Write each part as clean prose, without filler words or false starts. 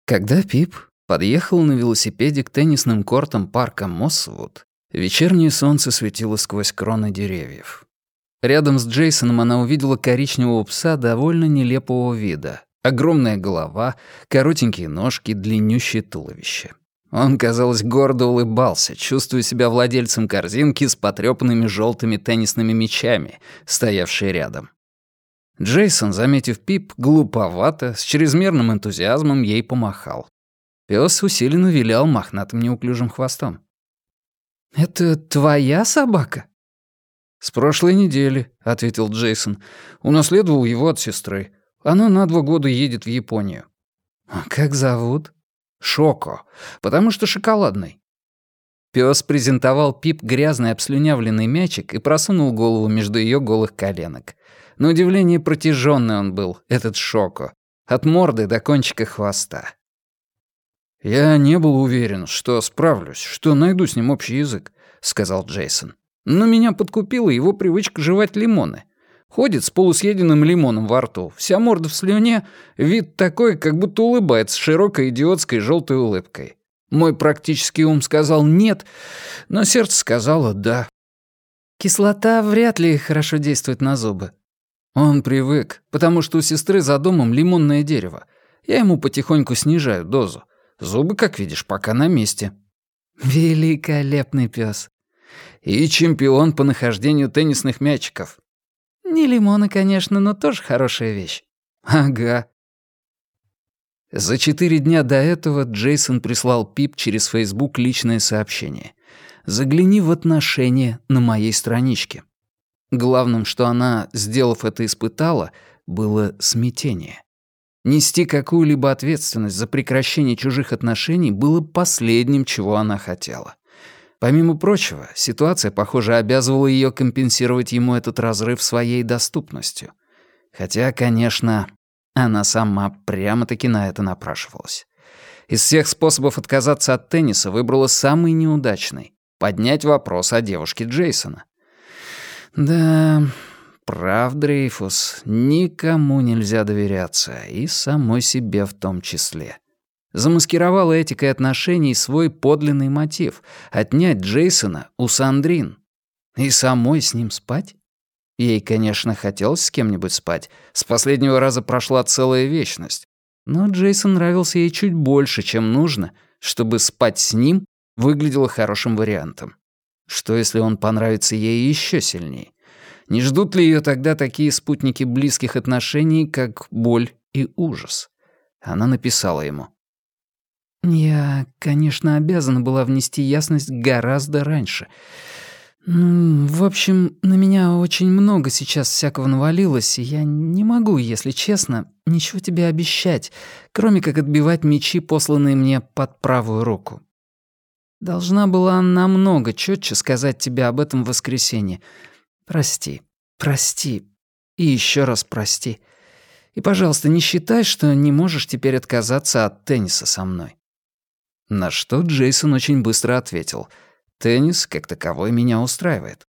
Когда Пип подъехал на велосипеде к теннисным кортам парка Моссвуд, вечернее солнце светило сквозь кроны деревьев. Рядом с Джейсоном она увидела коричневого пса довольно нелепого вида. Огромная голова, коротенькие ножки, длиннющее туловище. Он, казалось, гордо улыбался, чувствуя себя владельцем корзинки с потрёпанными желтыми теннисными мячами, стоявшей рядом. Джейсон, заметив Пип, глуповато, с чрезмерным энтузиазмом ей помахал. Пёс усиленно вилял мохнатым неуклюжим хвостом. «Это твоя собака?» «С прошлой недели», — ответил Джейсон. «Унаследовал его от сестры. Она на 2 года едет в Японию». «А как зовут?» «Шоко, потому что шоколадный». Пёс презентовал Пип грязный обслюнявленный мячик и просунул голову между её голых коленок. На удивление протяжённый он был, этот Шоко, от морды до кончика хвоста. «Я не был уверен, что справлюсь, что найду с ним общий язык», — сказал Джейсон. «Но меня подкупила его привычка жевать лимоны. Ходит с полусъеденным лимоном во рту, вся морда в слюне, вид такой, как будто улыбается широкой идиотской жёлтой улыбкой. Мой практический ум сказал «нет», но сердце сказало «да». Кислота вряд ли хорошо действует на зубы. Он привык, потому что у сестры за домом лимонное дерево. Я ему потихоньку снижаю дозу. Зубы, как видишь, пока на месте. Великолепный пёс. И чемпион по нахождению теннисных мячиков. Не лимоны, конечно, но тоже хорошая вещь. Ага. За 4 дня до этого Джейсон прислал Пип через Facebook личное сообщение. «Загляни в отношения на моей страничке». Главным, что она, сделав это, испытала, было смятение. Нести какую-либо ответственность за прекращение чужих отношений было последним, чего она хотела. Помимо прочего, ситуация, похоже, обязывала её компенсировать ему этот разрыв своей доступностью. Хотя, конечно, она сама прямо-таки на это напрашивалась. Из всех способов отказаться от тенниса выбрала самый неудачный — поднять вопрос о девушке Джейсона. Да, прав Дрейфус, никому нельзя доверяться, и самой себе в том числе. Замаскировала этикой отношений свой подлинный мотив — отнять Джейсона у Сандрин. И самой с ним спать? Ей, конечно, хотелось с кем-нибудь спать. С последнего раза прошла целая вечность. Но Джейсон нравился ей чуть больше, чем нужно, чтобы спать с ним выглядело хорошим вариантом. Что, если он понравится ей еще сильнее? Не ждут ли ее тогда такие спутники близких отношений, как боль и ужас? Она написала ему. «Я, конечно, обязана была внести ясность гораздо раньше. В общем, на меня очень много сейчас всякого навалилось, и я не могу, если честно, ничего тебе обещать, кроме как отбивать мячи, посланные мне под правую руку. Должна была намного чётче сказать тебе об этом в воскресенье. Прости, прости и ещё раз прости. И, пожалуйста, не считай, что не можешь теперь отказаться от тенниса со мной». На что Джейсон очень быстро ответил: «Теннис, как таковой, меня устраивает».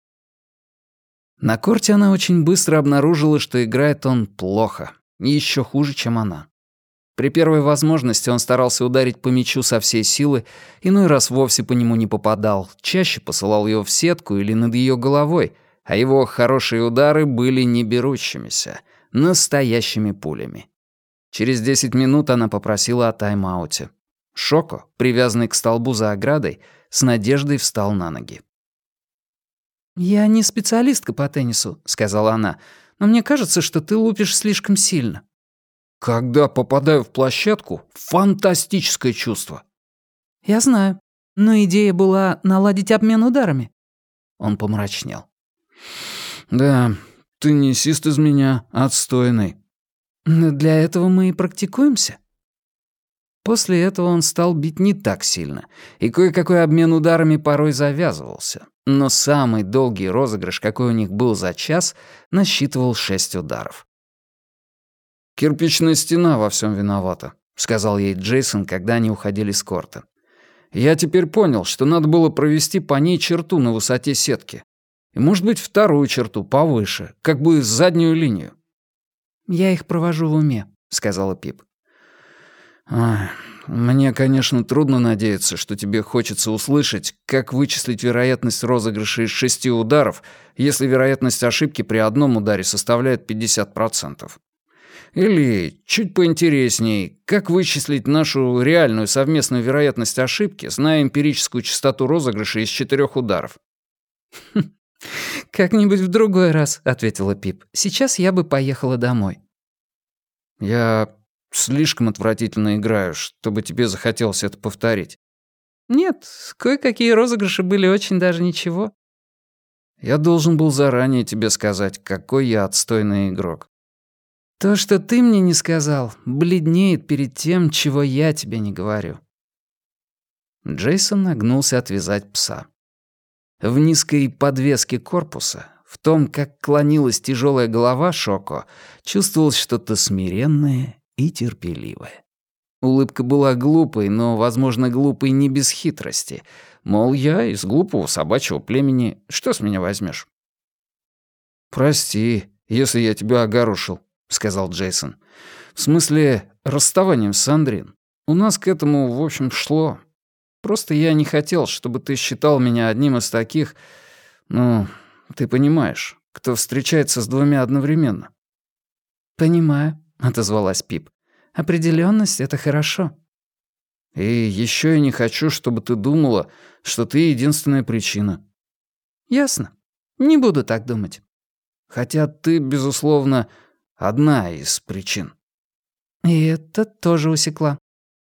На корте она очень быстро обнаружила, что играет он плохо, ещё хуже, чем она. При первой возможности он старался ударить по мячу со всей силы, иной раз вовсе по нему не попадал, чаще посылал его в сетку или над ее головой, а его хорошие удары были не берущимися, настоящими пулями. Через 10 минут она попросила о тайм-ауте. Шоко, привязанный к столбу за оградой, с надеждой встал на ноги. «Я не специалистка по теннису», — сказала она, «но мне кажется, что ты лупишь слишком сильно». «Когда попадаю в площадку, фантастическое чувство». «Я знаю, но идея была наладить обмен ударами». Он помрачнел. «Да, теннисист из меня отстойный». «Для этого мы и практикуемся». После этого он стал бить не так сильно, и кое-какой обмен ударами порой завязывался. Но самый долгий розыгрыш, какой у них был за час, насчитывал 6 ударов. «Кирпичная стена во всем виновата», — сказал ей Джейсон, когда они уходили с корта. «Я теперь понял, что надо было провести по ней черту на высоте сетки. И, может быть, вторую черту повыше, как бы заднюю линию». «Я их провожу в уме», — сказала Пип. Ай, мне, конечно, трудно надеяться, что тебе хочется услышать, как вычислить вероятность розыгрыша из 6 ударов, если вероятность ошибки при одном ударе составляет 50%. Или, чуть поинтересней, как вычислить нашу реальную совместную вероятность ошибки, зная эмпирическую частоту розыгрыша из 4 ударов. «Как-нибудь в другой раз», — ответила Пип. «Сейчас я бы поехала домой». Я слишком отвратительно играю, чтобы тебе захотелось это повторить. «Нет, кое-какие розыгрыши были очень даже ничего». Я должен был заранее тебе сказать, какой я отстойный игрок. «То, что ты мне не сказал, бледнеет перед тем, чего я тебе не говорю». Джейсон нагнулся отвязать пса. В низкой подвеске корпуса, в том, как клонилась тяжелая голова Шоко, чувствовалось что-то смиренное и терпеливое. Улыбка была глупой, но, возможно, глупой не без хитрости. Мол, я из глупого собачьего племени, что с меня возьмешь? «Прости, если я тебя огорошил», — сказал Джейсон. «В смысле, расставанием с Сандрин. У нас к этому, в общем, шло. Просто я не хотел, чтобы ты считал меня одним из таких, ну, ты понимаешь, кто встречается с двумя одновременно». «Понимаю», — отозвалась Пип. «Определённость — это хорошо». «И ещё я не хочу, чтобы ты думала, что ты единственная причина». «Ясно. Не буду так думать». «Хотя ты, безусловно, одна из причин». И это тоже усекла.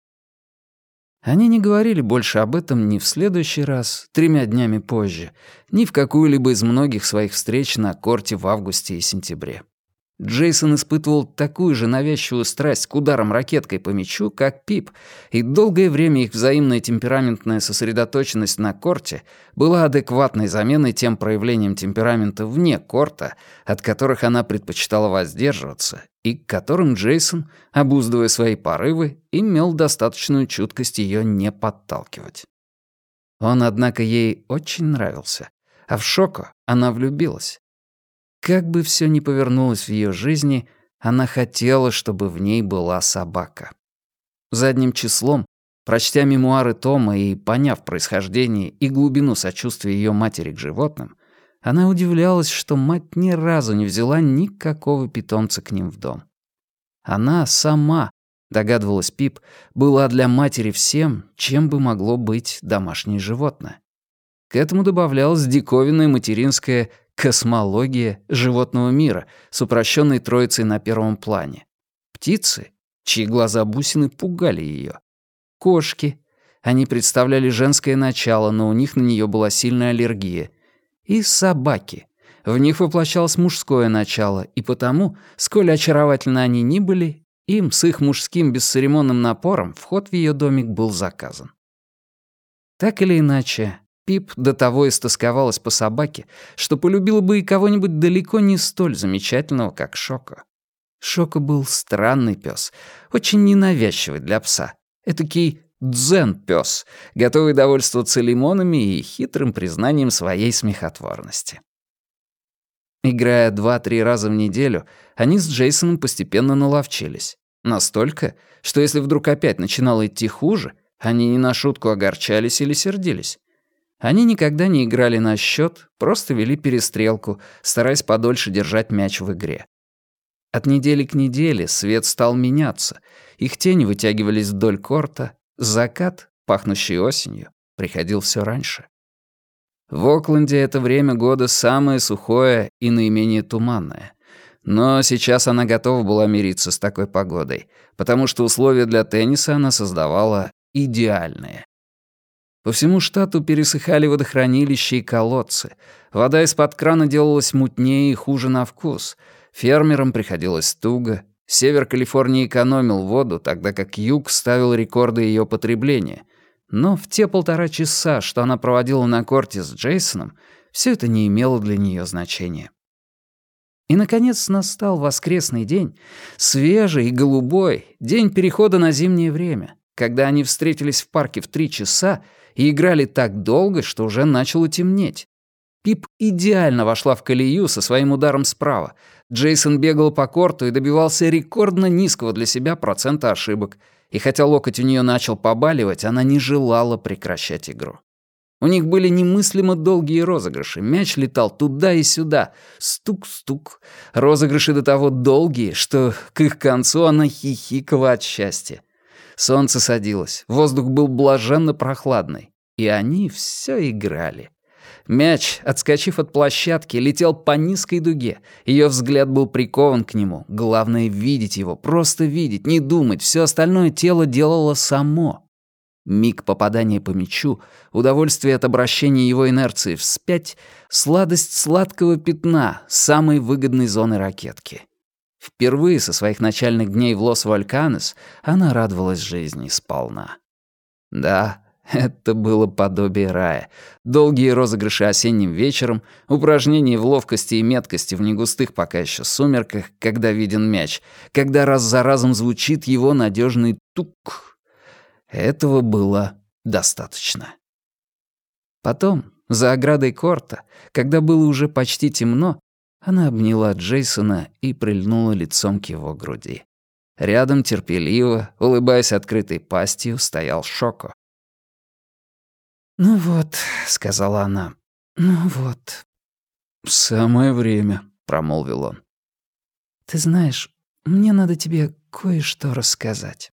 Они не говорили больше об этом ни в следующий раз, 3 днями позже, ни в какую-либо из многих своих встреч на корте в августе и сентябре. Джейсон испытывал такую же навязчивую страсть к ударам ракеткой по мячу, как Пип, и долгое время их взаимная темпераментная сосредоточенность на корте была адекватной заменой тем проявлениям темперамента вне корта, от которых она предпочитала воздерживаться, и к которым Джейсон, обуздывая свои порывы, имел достаточную чуткость ее не подталкивать. Он, однако, ей очень нравился, а в Шоко она влюбилась. Как бы все ни повернулось в ее жизни, она хотела, чтобы в ней была собака. Задним числом, прочтя мемуары Тома и поняв происхождение и глубину сочувствия ее матери к животным, она удивлялась, что мать ни разу не взяла никакого питомца к ним в дом. Она сама, догадывалась Пип, была для матери всем, чем бы могло быть домашнее животное. К этому добавлялась диковинная материнская космология животного мира с упрощенной троицей на первом плане. Птицы, чьи глаза-бусины пугали ее. Кошки. Они представляли женское начало, но у них на нее была сильная аллергия. И собаки. В них воплощалось мужское начало, и потому, сколь очаровательны они ни были, им с их мужским бесцеремонным напором вход в ее домик был заказан. Так или иначе, Пип до того истосковалась по собаке, что полюбила бы и кого-нибудь далеко не столь замечательного, как Шоко. Шоко был странный пес, очень ненавязчивый для пса. Этакий дзен-пес, готовый довольствоваться лимонами и хитрым признанием своей смехотворности. Играя 2-3 раза в неделю, они с Джейсоном постепенно наловчились. Настолько, что если вдруг опять начинало идти хуже, они не на шутку огорчались или сердились. Они никогда не играли на счет, просто вели перестрелку, стараясь подольше держать мяч в игре. От недели к неделе свет стал меняться, их тени вытягивались вдоль корта, закат, пахнущий осенью, приходил все раньше. В Окленде это время года самое сухое и наименее туманное. Но сейчас она готова была мириться с такой погодой, потому что условия для тенниса она создавала идеальные. По всему штату пересыхали водохранилища и колодцы. Вода из-под крана делалась мутнее и хуже на вкус. Фермерам приходилось туго. Север Калифорнии экономил воду, тогда как юг ставил рекорды ее потребления. Но в те 1,5 часа, что она проводила на корте с Джейсоном, все это не имело для нее значения. И, наконец, настал воскресный день, свежий и голубой, день перехода на зимнее время, когда они встретились в парке в 3 часа и играли так долго, что уже начало темнеть. Пип идеально вошла в колею со своим ударом справа. Джейсон бегал по корту и добивался рекордно низкого для себя процента ошибок. И хотя локоть у нее начал побаливать, она не желала прекращать игру. У них были немыслимо долгие розыгрыши. Мяч летал туда и сюда. Стук-стук. Розыгрыши до того долгие, что к их концу она хихикала от счастья. Солнце садилось, воздух был блаженно прохладный. И они все играли. Мяч, отскочив от площадки, летел по низкой дуге. Ее взгляд был прикован к нему. Главное — видеть его, просто видеть, не думать. Все остальное тело делало само. Миг попадания по мячу, удовольствие от обращения его инерции вспять, сладость сладкого пятна, самой выгодной зоны ракетки. Впервые со своих начальных дней в Лос-Вальканес она радовалась жизни сполна. Да, это было подобие рая. Долгие розыгрыши осенним вечером, упражнения в ловкости и меткости в негустых пока еще сумерках, когда виден мяч, когда раз за разом звучит его надежный тук. Этого было достаточно. Потом, за оградой корта, когда было уже почти темно, она обняла Джейсона и прильнула лицом к его груди. Рядом терпеливо, улыбаясь открытой пастью, стоял Шоко. «Ну вот», — сказала она, — «ну вот». «Самое время», — промолвил он. «Ты знаешь, мне надо тебе кое-что рассказать».